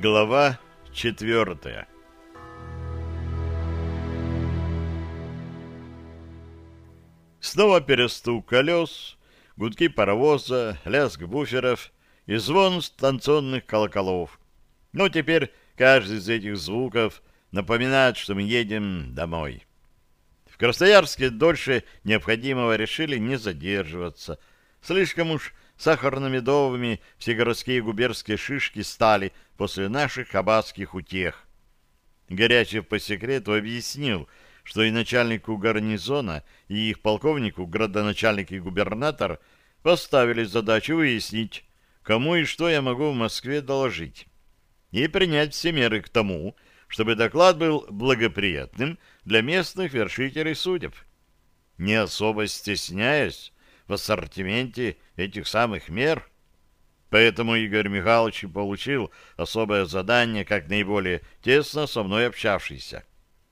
Глава 4. Снова перестук колес, гудки паровоза, лязг буферов и звон станционных колоколов. Но теперь каждый из этих звуков напоминает, что мы едем домой. В Красноярске дольше необходимого решили не задерживаться. Слишком уж сахарно-медовыми все городские и губернские шишки стали после наших хабарских утех. Горячев по секрету объяснил, что и начальнику гарнизона, и их полковнику, градоначальник и губернатор поставили задачу выяснить, кому и что я могу в Москве доложить, и принять все меры к тому, чтобы доклад был благоприятным для местных вершителей судеб. Не особо стесняясь в ассортименте этих самых мер. Поэтому Игорь Михайлович получил особое задание, как наиболее тесно со мной общавшийся.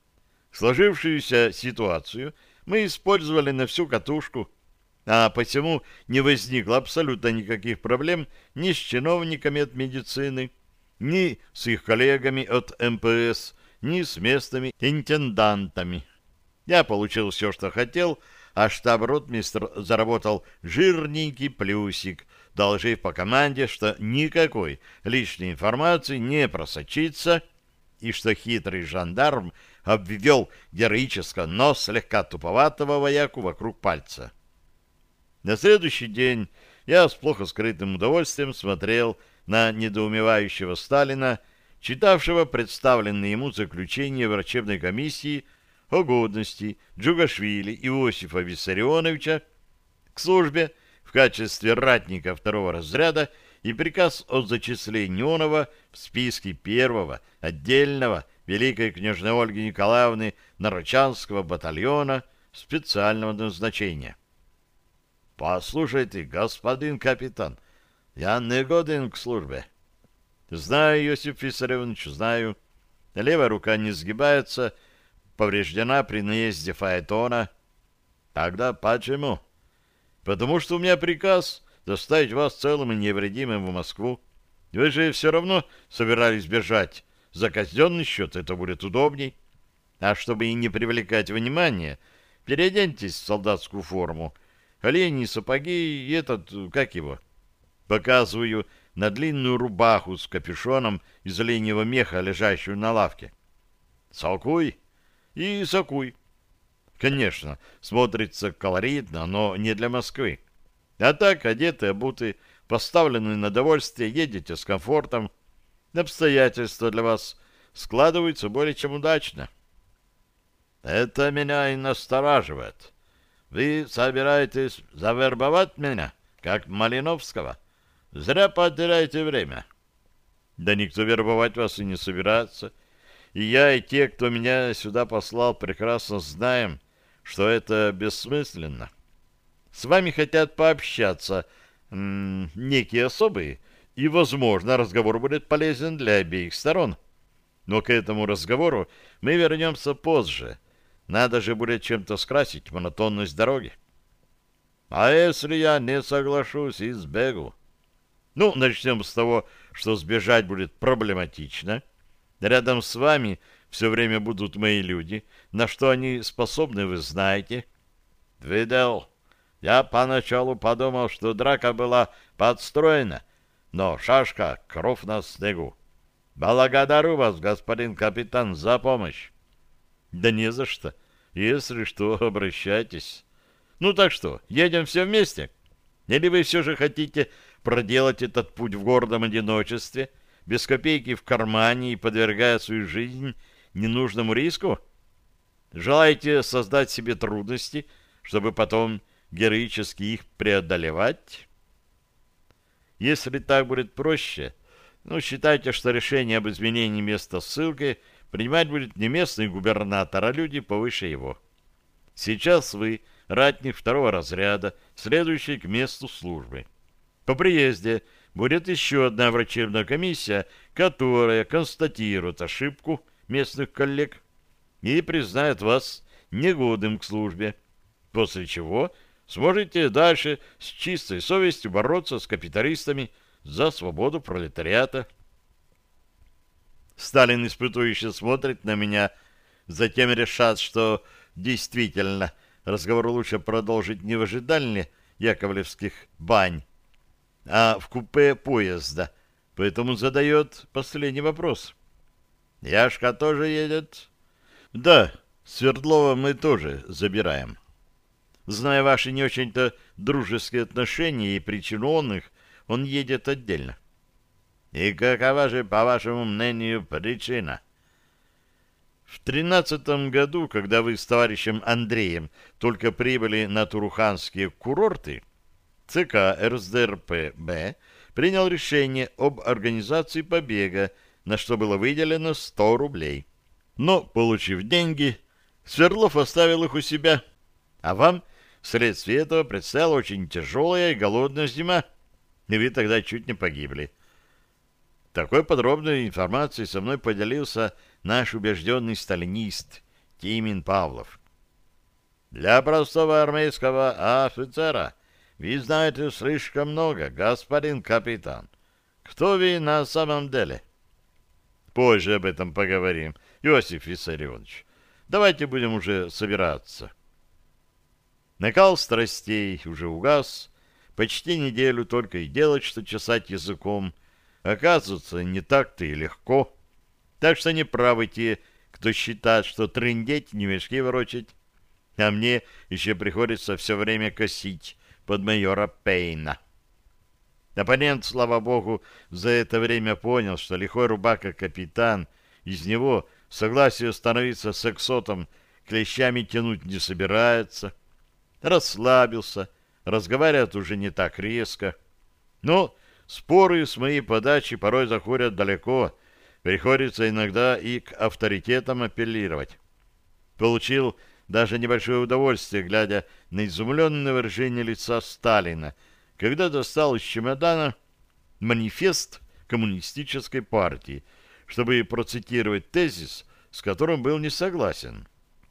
Сложившуюся ситуацию мы использовали на всю катушку, а посему не возникло абсолютно никаких проблем ни с чиновниками от медицины, ни с их коллегами от МПС, ни с местными интендантами. Я получил все, что хотел, а штаб-ротмистр заработал жирненький плюсик, доложив по команде, что никакой лишней информации не просочится, и что хитрый жандарм обвел героического, но слегка туповатого вояку вокруг пальца. На следующий день я с плохо скрытым удовольствием смотрел на недоумевающего Сталина, читавшего представленные ему заключения врачебной комиссии о годности Джугашвили Иосифа Виссарионовича к службе в качестве ратника второго разряда и приказ о зачислении Онова в списке первого отдельного великой княжны Ольги Николаевны Нарочанского батальона специального назначения. «Послушайте, господин капитан, я не годен к службе». «Знаю, Иосиф Виссарионович, знаю. Левая рука не сгибается, повреждена при наезде фаэтона». «Тогда почему?» «Потому что у меня приказ доставить вас целым и невредимым в Москву. Вы же все равно собирались бежать. За казенный счет это будет удобней. А чтобы и не привлекать внимания, переоденьтесь в солдатскую форму. Оленьи сапоги и этот, как его?» Показываю на длинную рубаху с капюшоном из оленьего меха, лежащую на лавке. «Сокуй и сокуй». Конечно, смотрится колоритно, но не для Москвы. А так, одеты, обуты, поставлены на довольствие, едете с комфортом. Обстоятельства для вас складываются более чем удачно. Это меня и настораживает. Вы собираетесь завербовать меня, как Малиновского? Зря потеряете время. Да никто вербовать вас и не собирается. И я, и те, кто меня сюда послал, прекрасно знаем, что это бессмысленно. С вами хотят пообщаться некие особые, и, возможно, разговор будет полезен для обеих сторон. Но к этому разговору мы вернемся позже. Надо же будет чем-то скрасить монотонность дороги. А если я не соглашусь и сбегу? Ну, начнем с того, что сбежать будет проблематично. Рядом с вами все время будут мои люди. На что они способны, вы знаете. Видел. Я поначалу подумал, что драка была подстроена, но шашка — кровь на снегу. Благодарю вас, господин капитан, за помощь. Да не за что. Если что, обращайтесь. Ну так что, едем все вместе? Или вы все же хотите проделать этот путь в гордом одиночестве, без копейки в кармане и подвергая свою жизнь ненужному риску? Желаете создать себе трудности, чтобы потом героически их преодолевать? Если так будет проще, считайте, что решение об изменении места ссылки принимать будет не местный губернатор, а люди повыше его. Сейчас вы ратник второго разряда, следующий к месту службы. По приезде будет еще одна врачебная комиссия, которая констатирует ошибку местных коллег и признает вас негодным к службе, после чего сможете дальше с чистой совестью бороться с капиталистами за свободу пролетариата. Сталин испытующе смотрит на меня, затем решат, что действительно разговор лучше продолжить не в ожидании яковлевских бань, а в купе поезда, поэтому задает последний вопрос. «Яшка тоже едет?» «Да, Свердлова мы тоже забираем. Зная ваши не очень-то дружеские отношения и причину их, он едет отдельно». «И какова же, по вашему мнению, причина?» В 13-м году, когда вы с товарищем Андреем только прибыли на Туруханские курорты, ЦК РСДРП принял решение об организации побега, на что было выделено 100 рублей. Но, получив деньги, Свердлов оставил их у себя, а вам вследствие этого предстояла очень тяжелая и голодная зима, и вы тогда чуть не погибли. Такой подробной информацией со мной поделился наш убежденный сталинист Тимин Павлов. «Для простого армейского офицера вы знаете слишком много, господин капитан. Кто вы на самом деле?» «Позже об этом поговорим, Иосиф Виссарионович. Давайте будем уже собираться». Накал страстей уже угас. Почти неделю только и делать, что чесать языком. Оказывается, не так-то и легко. Так что не правы те, кто считает, что трындеть не мешки ворочать. А мне еще приходится все время косить под майора Пейна. Оппонент, слава богу, за это время понял, что лихой рубака-капитан из него в согласии становиться сексотом клещами тянуть не собирается. Расслабился, разговаривает уже не так резко. Но споры с моей подачи порой заходят далеко, приходится иногда и к авторитетам апеллировать. Получил даже небольшое удовольствие, глядя на изумленное выражение лица Сталина, когда достал из чемодана манифест коммунистической партии, чтобы процитировать тезис, с которым был не согласен.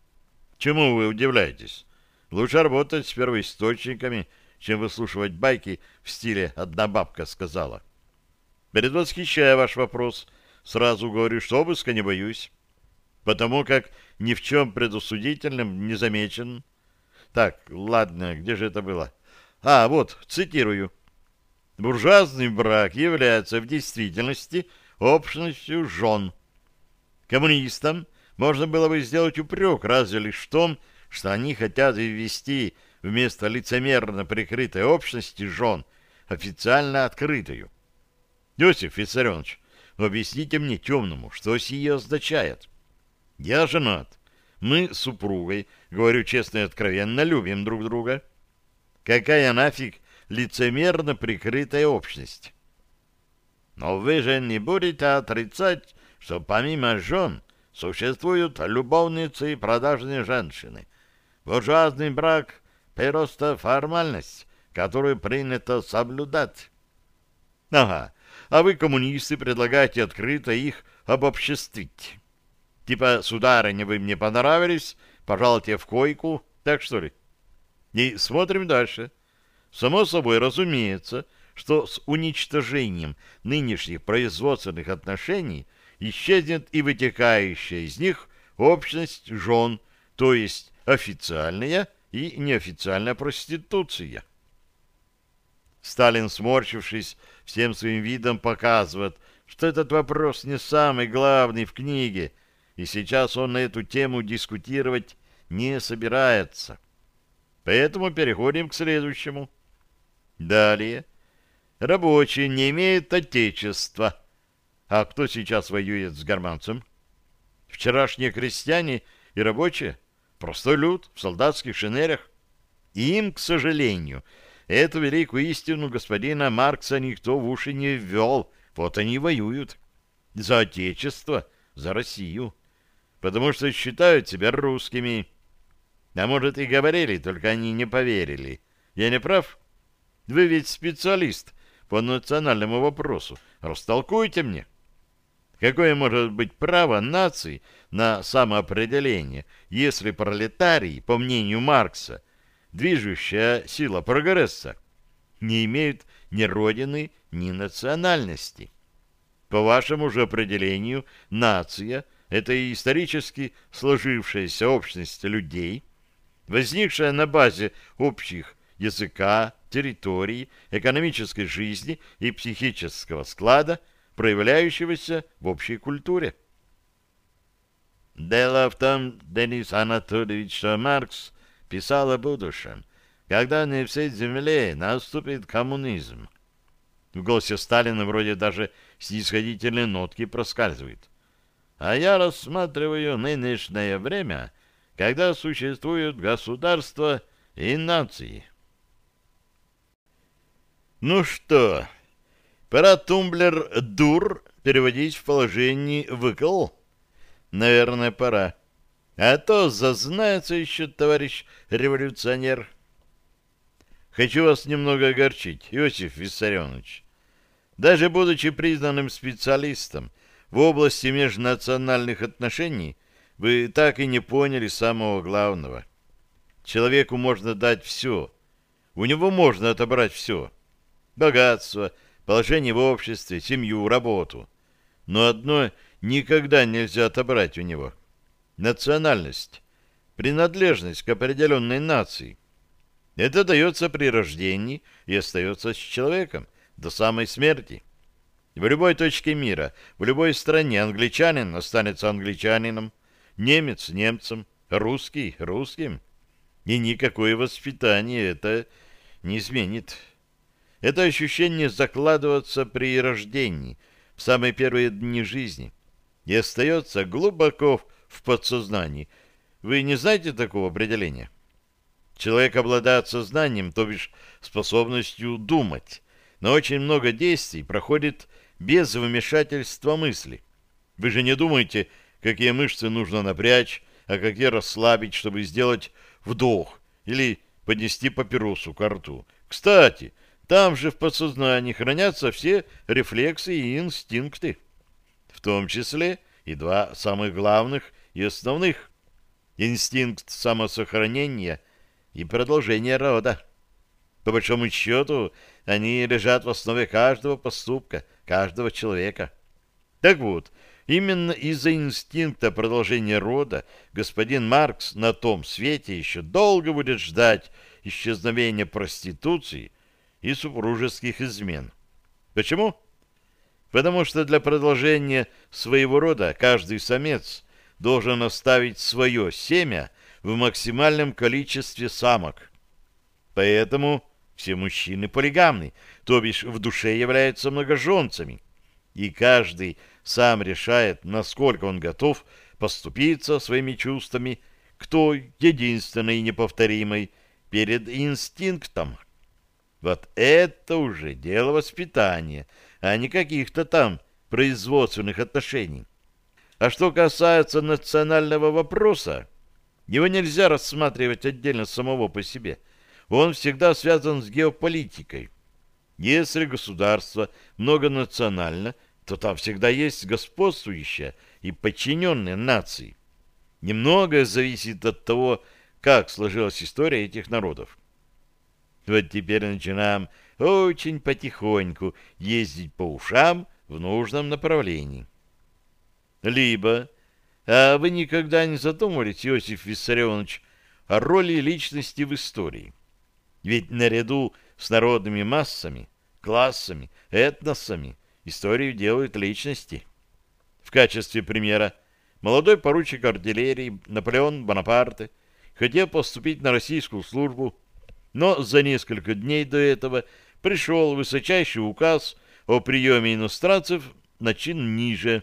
Чему вы удивляетесь? Лучше работать с первоисточниками, чем выслушивать байки в стиле «одна бабка сказала». Предвосхищая ваш вопрос, сразу говорю, что обыска не боюсь, потому как ни в чем предусудительном не замечен. Так, ладно, где же это было? Вот, цитирую. «Буржуазный брак является в действительности общностью жен. Коммунистам можно было бы сделать упрек разве лишь в том, что они хотят ввести вместо лицемерно прикрытой общности жен официально открытую. Иосиф Виссарионович, объясните мне темному, что сие означает? Я женат. Мы с супругой, говорю честно и откровенно, любим друг друга. Какая нафиг лицемерно прикрытая общность? Но вы же не будете отрицать, что помимо жен существуют любовницы и продажные женщины. Буржуазный брак — просто формальность, которую принято соблюдать. Ага, а вы, коммунисты, предлагаете открыто их обобществить. Типа, сударыня, вы мне понравились, пожалуйте в койку, так что ли? И смотрим дальше. Само собой, разумеется, что с уничтожением нынешних производственных отношений исчезнет и вытекающая из них общность жен, то есть официальная и неофициальная проституция. Сталин, сморщившись, всем своим видом показывает, что этот вопрос не самый главный в книге, и сейчас он на эту тему дискутировать не собирается. Поэтому переходим к следующему. Далее. Рабочие не имеют отечества. А кто сейчас воюет с германцем? Вчерашние крестьяне и рабочие? Простой люд в солдатских шинелях. И им, к сожалению, эту великую истину господина Маркса никто в уши не ввел. Вот они и воюют. За отечество, за Россию. Потому что считают себя русскими. А может, и говорили, только они не поверили. Я не прав? Вы ведь специалист по национальному вопросу. Растолкуйте мне. Какое может быть право нации на самоопределение, если пролетарии, по мнению Маркса, движущая сила прогресса, не имеют ни родины, ни национальности? По вашему же определению, нация — это исторически сложившаяся общность людей, возникшая на базе общих языка, территории, экономической жизни и психического склада, проявляющегося в общей культуре. Дело в том, Денис Анатольевич, что Маркс писал о будущем, когда на всей земле наступит коммунизм. В голосе Сталина вроде даже снисходительные нотки проскальзывают. А я рассматриваю нынешнее время, когда существуют государства и нации. Ну что, пора тумблер «дур» переводить в положение «выкл». Наверное, пора. А то зазнается еще товарищ революционер. Хочу вас немного огорчить, Иосиф Виссарионович. Даже будучи признанным специалистом в области межнациональных отношений, вы так и не поняли самого главного. Человеку можно дать все. У него можно отобрать все. Богатство, положение в обществе, семью, работу. Но одно никогда нельзя отобрать у него. Национальность, принадлежность к определенной нации. Это дается при рождении и остается с человеком до самой смерти. В любой точке мира, в любой стране англичанин останется англичанином, немец немцем, русский русским. И никакое воспитание это не изменит. Это ощущение закладывается при рождении, в самые первые дни жизни, и остается глубоко в подсознании. Вы не знаете такого определения? Человек обладает сознанием, то бишь способностью думать, но очень много действий проходит без вмешательства мысли. Вы же не думаете, какие мышцы нужно напрячь, а какие расслабить, чтобы сделать вдох или поднести папиросу ко рту. Кстати, там же в подсознании хранятся все рефлексы и инстинкты, в том числе и два самых главных и основных — инстинкт самосохранения и продолжения рода. По большому счету, они лежат в основе каждого поступка, каждого человека. Так вот, именно из-за инстинкта продолжения рода господин Маркс на том свете еще долго будет ждать исчезновения проституции и супружеских измен. Почему? Потому что для продолжения своего рода каждый самец должен оставить свое семя в максимальном количестве самок. Поэтому все мужчины полигамны, то бишь в душе являются многоженцами. И каждый сам решает, насколько он готов поступиться своими чувствами к той единственной и неповторимой перед инстинктом. Вот это уже дело воспитания, а не каких-то там производственных отношений. А что касается национального вопроса, его нельзя рассматривать отдельно самого по себе. Он всегда связан с геополитикой. Если государство многонационально, то там всегда есть господствующая и подчиненные нации. Немногое зависит от того, как сложилась история этих народов. Вот теперь начинаем очень потихоньку ездить по ушам в нужном направлении. Либо, а вы никогда не задумывались, Иосиф Виссарионович, о роли личности в истории? Ведь наряду с народными массами, классами, этносами историю делают личности. В качестве примера молодой поручик артиллерии Наполеон Бонапарте хотел поступить на российскую службу, но за несколько дней до этого пришел высочайший указ о приеме иностранцев на чин ниже.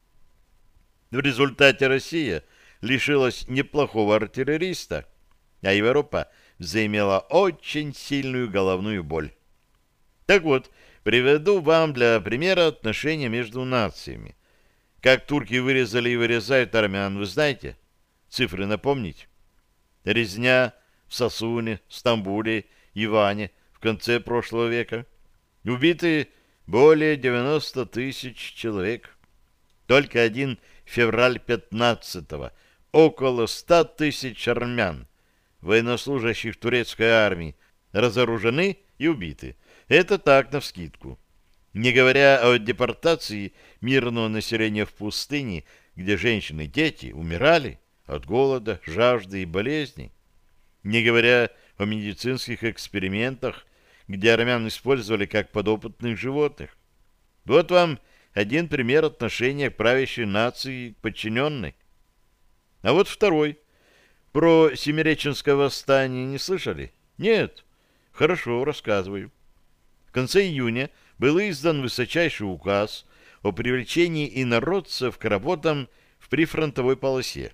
В результате Россия лишилась неплохого артиллериста, а Европа заимела очень сильную головную боль. Так вот, приведу вам для примера отношения между нациями. Как турки вырезали и вырезают армян, вы знаете? Цифры напомнить? Резня в Сосуне, Стамбуле, Иване в конце прошлого века. Убиты более 90 тысяч человек. Только один февраль 15-го. Около 100 тысяч армян, военнослужащих турецкой армии, разоружены и убиты. Это так, навскидку. Не говоря о депортации мирного населения в пустыне, где женщины и дети умирали от голода, жажды и болезней. Не говоря о медицинских экспериментах, где армян использовали как подопытных животных. Вот вам один пример отношения к правящей нации к подчиненной. А вот второй. Про Семиреченское восстание не слышали? Нет? Хорошо, рассказываю. В конце июня был издан высочайший указ о привлечении инородцев к работам в прифронтовой полосе.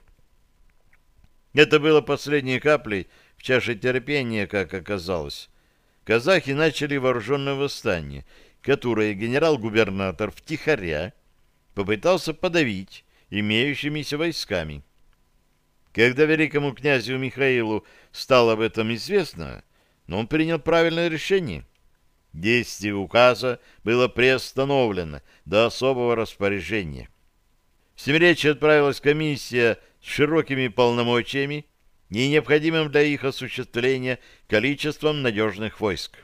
Это было последней каплей в чаше терпения, как оказалось. Казахи начали вооруженное восстание, которое генерал-губернатор втихаря попытался подавить имеющимися войсками. Когда великому князю Михаилу стало об этом известно, он принял правильное решение. Действие указа было приостановлено до особого распоряжения. В Семиречье отправилась комиссия с широкими полномочиями и необходимым для их осуществления количеством надежных войск.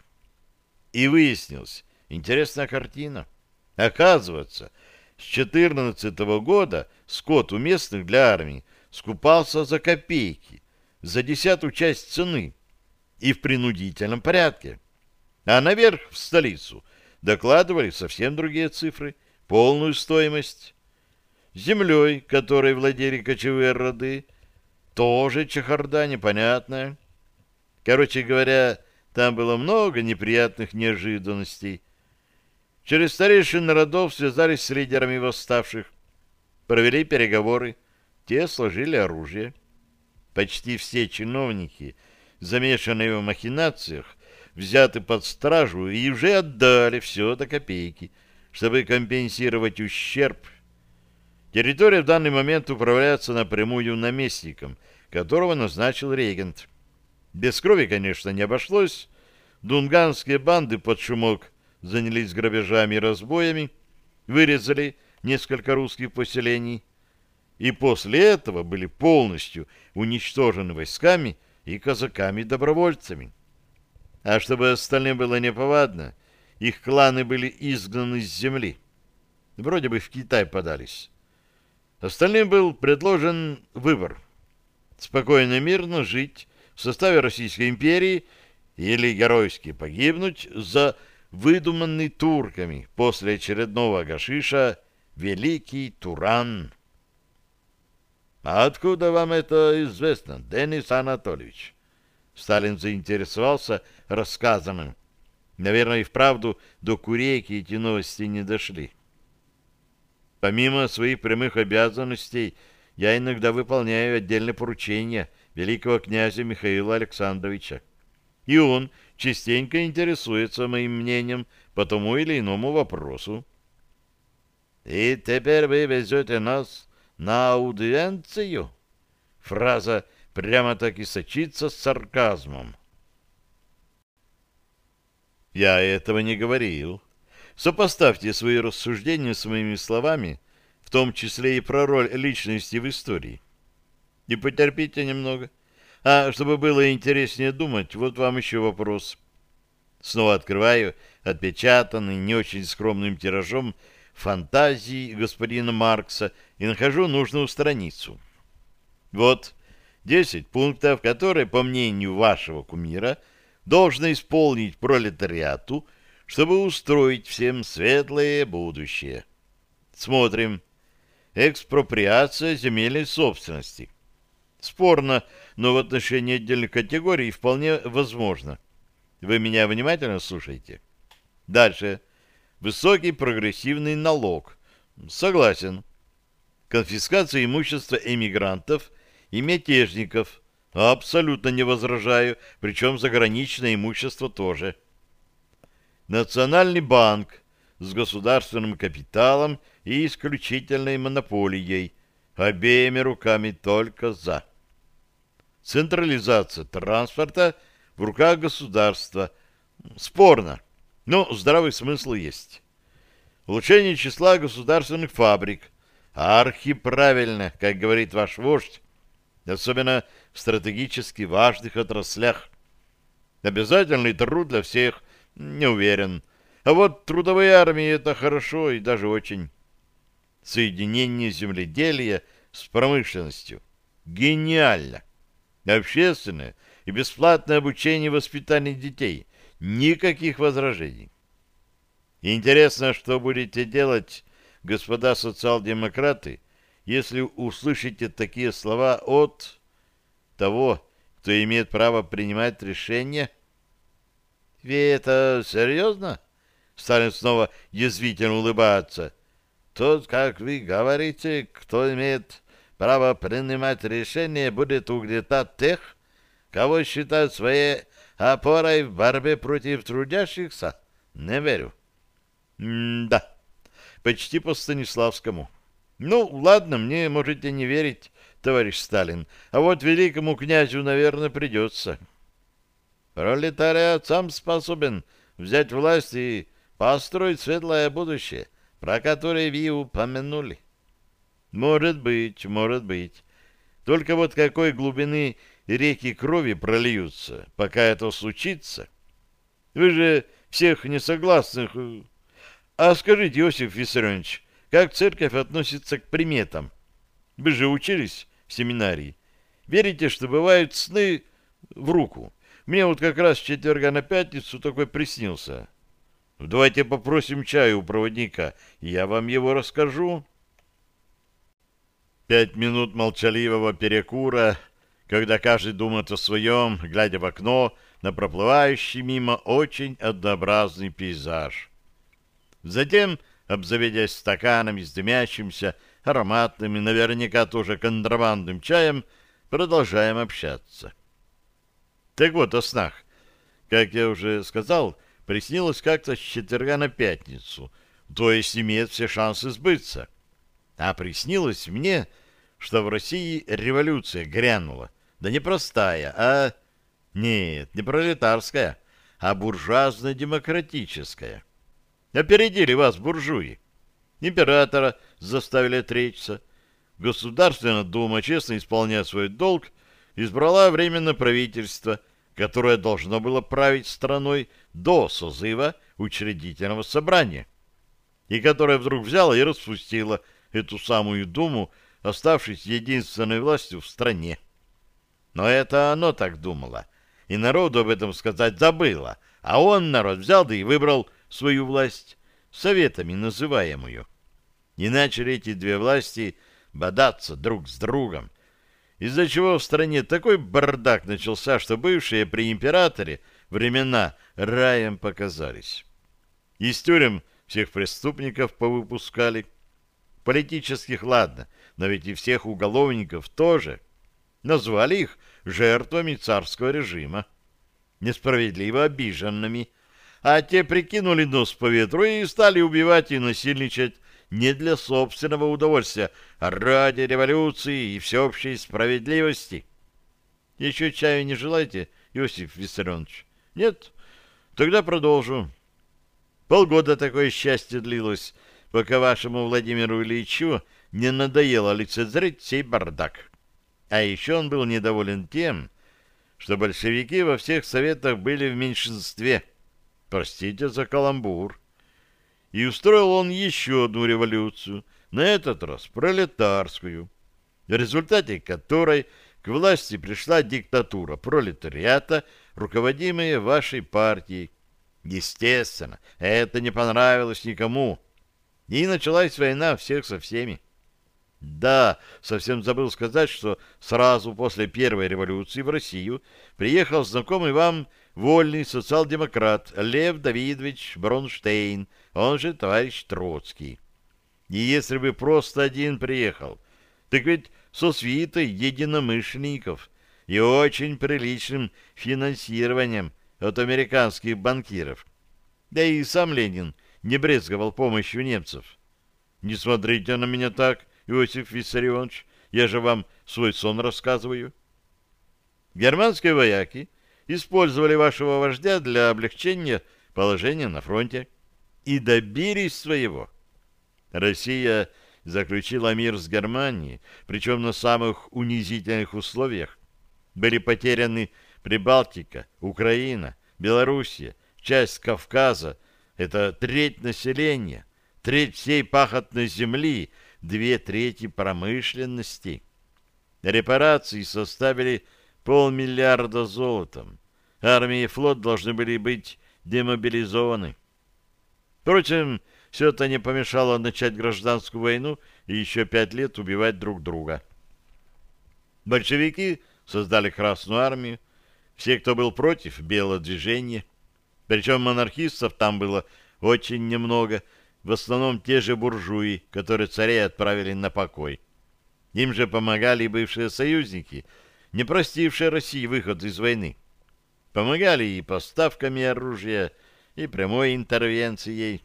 И выяснилась интересная картина. Оказывается, с 2014 года скот у местных для армии скупался за копейки, за 1/10 часть цены и в принудительном порядке. А наверх, в столицу, докладывали совсем другие цифры, полную стоимость. Землей, которой владели кочевые роды, тоже чехарда непонятная. Короче говоря, там было много неприятных неожиданностей. Через старейшин родов связались с лидерами восставших, провели переговоры, те сложили оружие. Почти все чиновники, замешанные в махинациях, взяты под стражу и уже отдали все до копейки, чтобы компенсировать ущерб. Территория в данный момент управляется напрямую наместником, которого назначил регент. Без крови, конечно, не обошлось. Дунганские банды под шумок занялись грабежами и разбоями, вырезали несколько русских поселений, и после этого были полностью уничтожены войсками и казаками-добровольцами. А чтобы остальным было неповадно, их кланы были изгнаны с земли. Вроде бы в Китай подались. Остальным был предложен выбор: спокойно и мирно жить в составе Российской империи или геройски погибнуть за выдуманный турками после очередного гашиша Великий Туран. «А откуда вам это известно, Денис Анатольевич?» Сталин заинтересовался рассказанным. Наверное, и вправду до Курейки эти новости не дошли. Помимо своих прямых обязанностей, я иногда выполняю отдельные поручения великого князя Михаила Александровича. И он частенько интересуется моим мнением по тому или иному вопросу. «И теперь вы везете нас на аудиенцию?» Фраза прямо-таки сочится с сарказмом. Я этого не говорил. Сопоставьте свои рассуждения с моими словами, в том числе и про роль личности в истории. И потерпите немного. А чтобы было интереснее думать, вот вам еще вопрос. Снова открываю отпечатанный не очень скромным тиражом «Фантазии» господина Маркса и нахожу нужную страницу. Вот 10 пунктов, которые, по мнению вашего кумира, должно исполнить пролетариату, чтобы устроить всем светлое будущее. Смотрим. Экспроприация земельной собственности. Спорно, но в отношении отдельных категорий вполне возможно. Вы меня внимательно слушаете? Дальше. Высокий прогрессивный налог. Согласен. Конфискация имущества эмигрантов и мятежников. Абсолютно не возражаю, причем заграничное имущество тоже. Национальный банк с государственным капиталом и исключительной монополией. Обеими руками только за. Централизация транспорта в руках государства. Спорно, но здравый смысл есть. Улучшение числа государственных фабрик. Архиправильно, как говорит ваш вождь, особенно в стратегически важных отраслях. Обязательный труд для всех, не уверен. А вот трудовые армии — это хорошо и даже очень. Соединение земледелия с промышленностью. Гениально. Общественное и бесплатное обучение и воспитание детей. Никаких возражений. Интересно, что будете делать, господа социал-демократы, если услышите такие слова от того, кто имеет право принимать решения? Вы это серьезно? Сталин снова язвительно улыбается. Тот, как вы говорите, кто имеет право принимать решения, будет угнетать тех, кого считают своей опорой в борьбе против трудящихся? Не верю. Да, почти по Станиславскому. Ну, ладно, мне можете не верить, товарищ Сталин, а вот великому князю, наверное, придется. Пролетариат сам способен взять власть и построить светлое будущее, про которое вы упомянули. Может быть, может быть. Только вот какой глубины реки крови прольются, пока это случится? Вы же всех несогласных... А скажите, Иосиф Виссарионович, как церковь относится к приметам? Вы же учились в семинарии. Верите, что бывают сны в руку? Мне вот как раз с четверга на пятницу такой приснился. Давайте попросим чаю у проводника, и я вам его расскажу. 5 минут молчаливого перекура, когда каждый думает о своем, глядя в окно на проплывающий мимо очень однообразный пейзаж. Затем, обзаведясь стаканами с дымящимся, ароматным и наверняка тоже контрабандным чаем, продолжаем общаться. Так вот, о снах. Как я уже сказал, приснилось как-то с четверга на пятницу, то есть имеет все шансы сбыться. А приснилось мне, что в России революция грянула. Да не простая, а... Нет, не пролетарская, а буржуазно-демократическая. Опередили вас буржуи. Императора заставили отречься. Государственная дума, честно исполняя свой долг, избрала временное правительство, которое должно было править страной до созыва учредительного собрания, и которое вдруг взяло и распустило эту самую думу, оставшись единственной властью в стране. Но это оно так думало, и народу об этом сказать забыло, а он, народ, взял да и выбрал свою власть, советами называемую. И начали эти две власти бодаться друг с другом, из-за чего в стране такой бардак начался, что бывшие при императоре времена раем показались. Из тюрем всех преступников повыпускали. Политических, ладно, но ведь и всех уголовников тоже. Назвали их жертвами царского режима, несправедливо обиженными, а те прикинули нос по ветру и стали убивать и насильничать не для собственного удовольствия, а ради революции и всеобщей справедливости. Еще чаю не желаете, Иосиф Виссарионович? Нет? Тогда продолжу. Полгода такое счастье длилось, пока вашему Владимиру Ильичу не надоело лицезреть сей бардак. А еще он был недоволен тем, что большевики во всех советах были в меньшинстве. Простите за каламбур. И устроил он еще одну революцию, на этот раз пролетарскую, в результате которой к власти пришла диктатура пролетариата, руководимая вашей партией. Естественно, это не понравилось никому. И началась война всех со всеми. Да, совсем забыл сказать, что сразу после первой революции в Россию приехал знакомый вам вольный социал-демократ Лев Давидович Бронштейн, он же товарищ Троцкий. И если бы просто один приехал, так ведь со свитой единомышленников и очень приличным финансированием от американских банкиров. Да и сам Ленин не брезговал помощью немцев. Не смотрите на меня так, Иосиф Виссарионович, я же вам свой сон рассказываю. Германские вояки использовали вашего вождя для облегчения положения на фронте и добились своего. Россия заключила мир с Германией, причем на самых унизительных условиях. Были потеряны Прибалтика, Украина, Белоруссия, часть Кавказа, Это треть населения, треть всей пахотной земли, 2/3 промышленности. Репарации составили 500 миллиарда золотом. Армия и флот должны были быть демобилизованы. Впрочем, все это не помешало начать гражданскую войну и еще 5 лет убивать друг друга. Большевики создали Красную армию, все, кто был против, Белое движение. Причем монархистов там было очень немного, в основном те же буржуи, которые царей отправили на покой. Им же помогали и бывшие союзники, не простившие России выход из войны. Помогали и поставками оружия, и прямой интервенцией.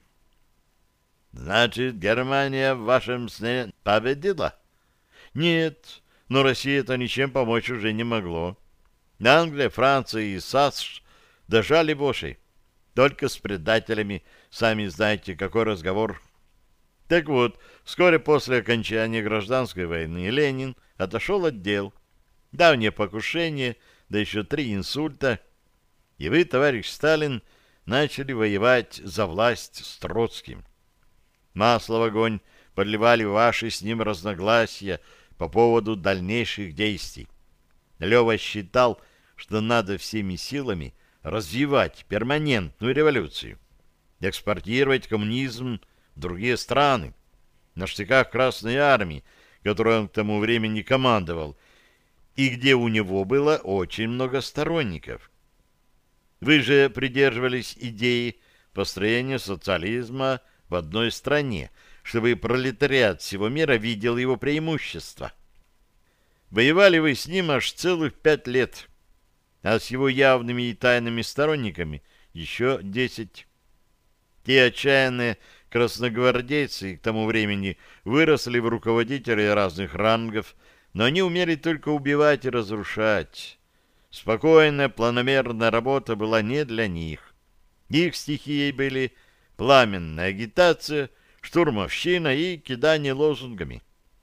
Значит, Германия в вашем сне победила? Нет, но Россия-то ничем помочь уже не могло. Англия, Франция и САСШ дожали вошей. Только с предателями, сами знаете, какой разговор. Так вот, вскоре после окончания гражданской войны Ленин отошел от дел. Давнее покушение, да еще 3 инсульта. И вы, товарищ Сталин, начали воевать за власть с Троцким. Масло в огонь подливали ваши с ним разногласия по поводу дальнейших действий. Лева считал, что надо всеми силами развивать перманентную революцию, экспортировать коммунизм в другие страны. На штыках Красной армии, которой он к тому времени командовал, и где у него было очень много сторонников. Вы же придерживались идеи построения социализма в одной стране, чтобы пролетариат всего мира видел его преимущества. Воевали вы с ним аж целых 5 лет, а с его явными и тайными сторонниками еще 10. Те отчаянные красногвардейцы к тому времени выросли в руководителей разных рангов, но они умели только убивать и разрушать. Спокойная, планомерная работа была не для них. Их стихией были пламенная агитация, штурмовщина и кидание лозунгами.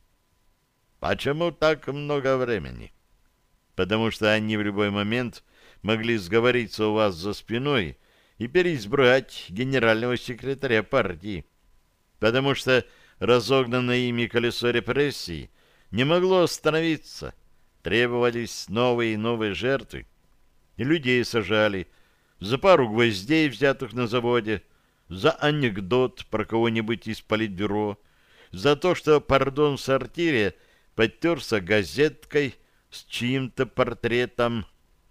Почему так много времени? Потому что они в любой момент могли сговориться у вас за спиной и переизбрать генерального секретаря партии. Потому что разогнанное ими колесо репрессий не могло остановиться. Требовались новые и новые жертвы. И людей сажали за пару гвоздей, взятых на заводе, за анекдот про кого-нибудь из политбюро, за то, что, пардон, в сортире подтерся газеткой с чьим-то портретом.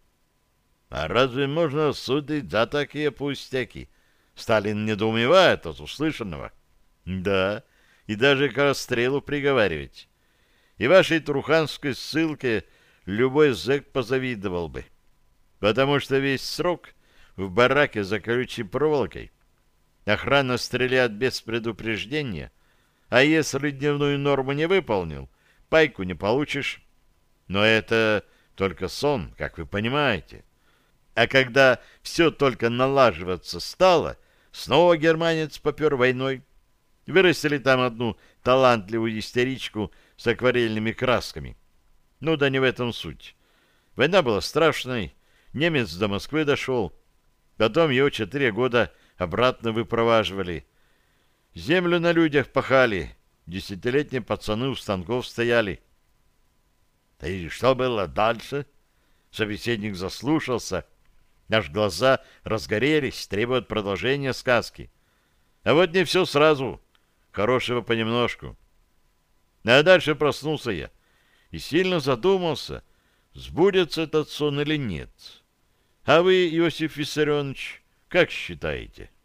А разве можно судить за такие пустяки? Сталин недоумевает от услышанного. Да, и даже к расстрелу приговаривать. И вашей труханской ссылке любой зэк позавидовал бы. Потому что весь срок в бараке за колючей проволокой охрана стреляет без предупреждения, а если дневную норму не выполнил, пайку не получишь. Но это только сон, как вы понимаете. А когда все только налаживаться стало, снова германец попер войной. Вырастили там одну талантливую истеричку с акварельными красками. Ну да не в этом суть. Война была страшной, немец до Москвы дошел. Потом его 4 года обратно выпроваживали. Землю на людях пахали, 10-летние пацаны у станков стояли. Да и что было дальше? Собеседник заслушался, аж глаза разгорелись, требуют продолжения сказки. А вот не все сразу, хорошего понемножку. А дальше проснулся я и сильно задумался, сбудется этот сон или нет. А вы, Иосиф Виссарионович, как считаете?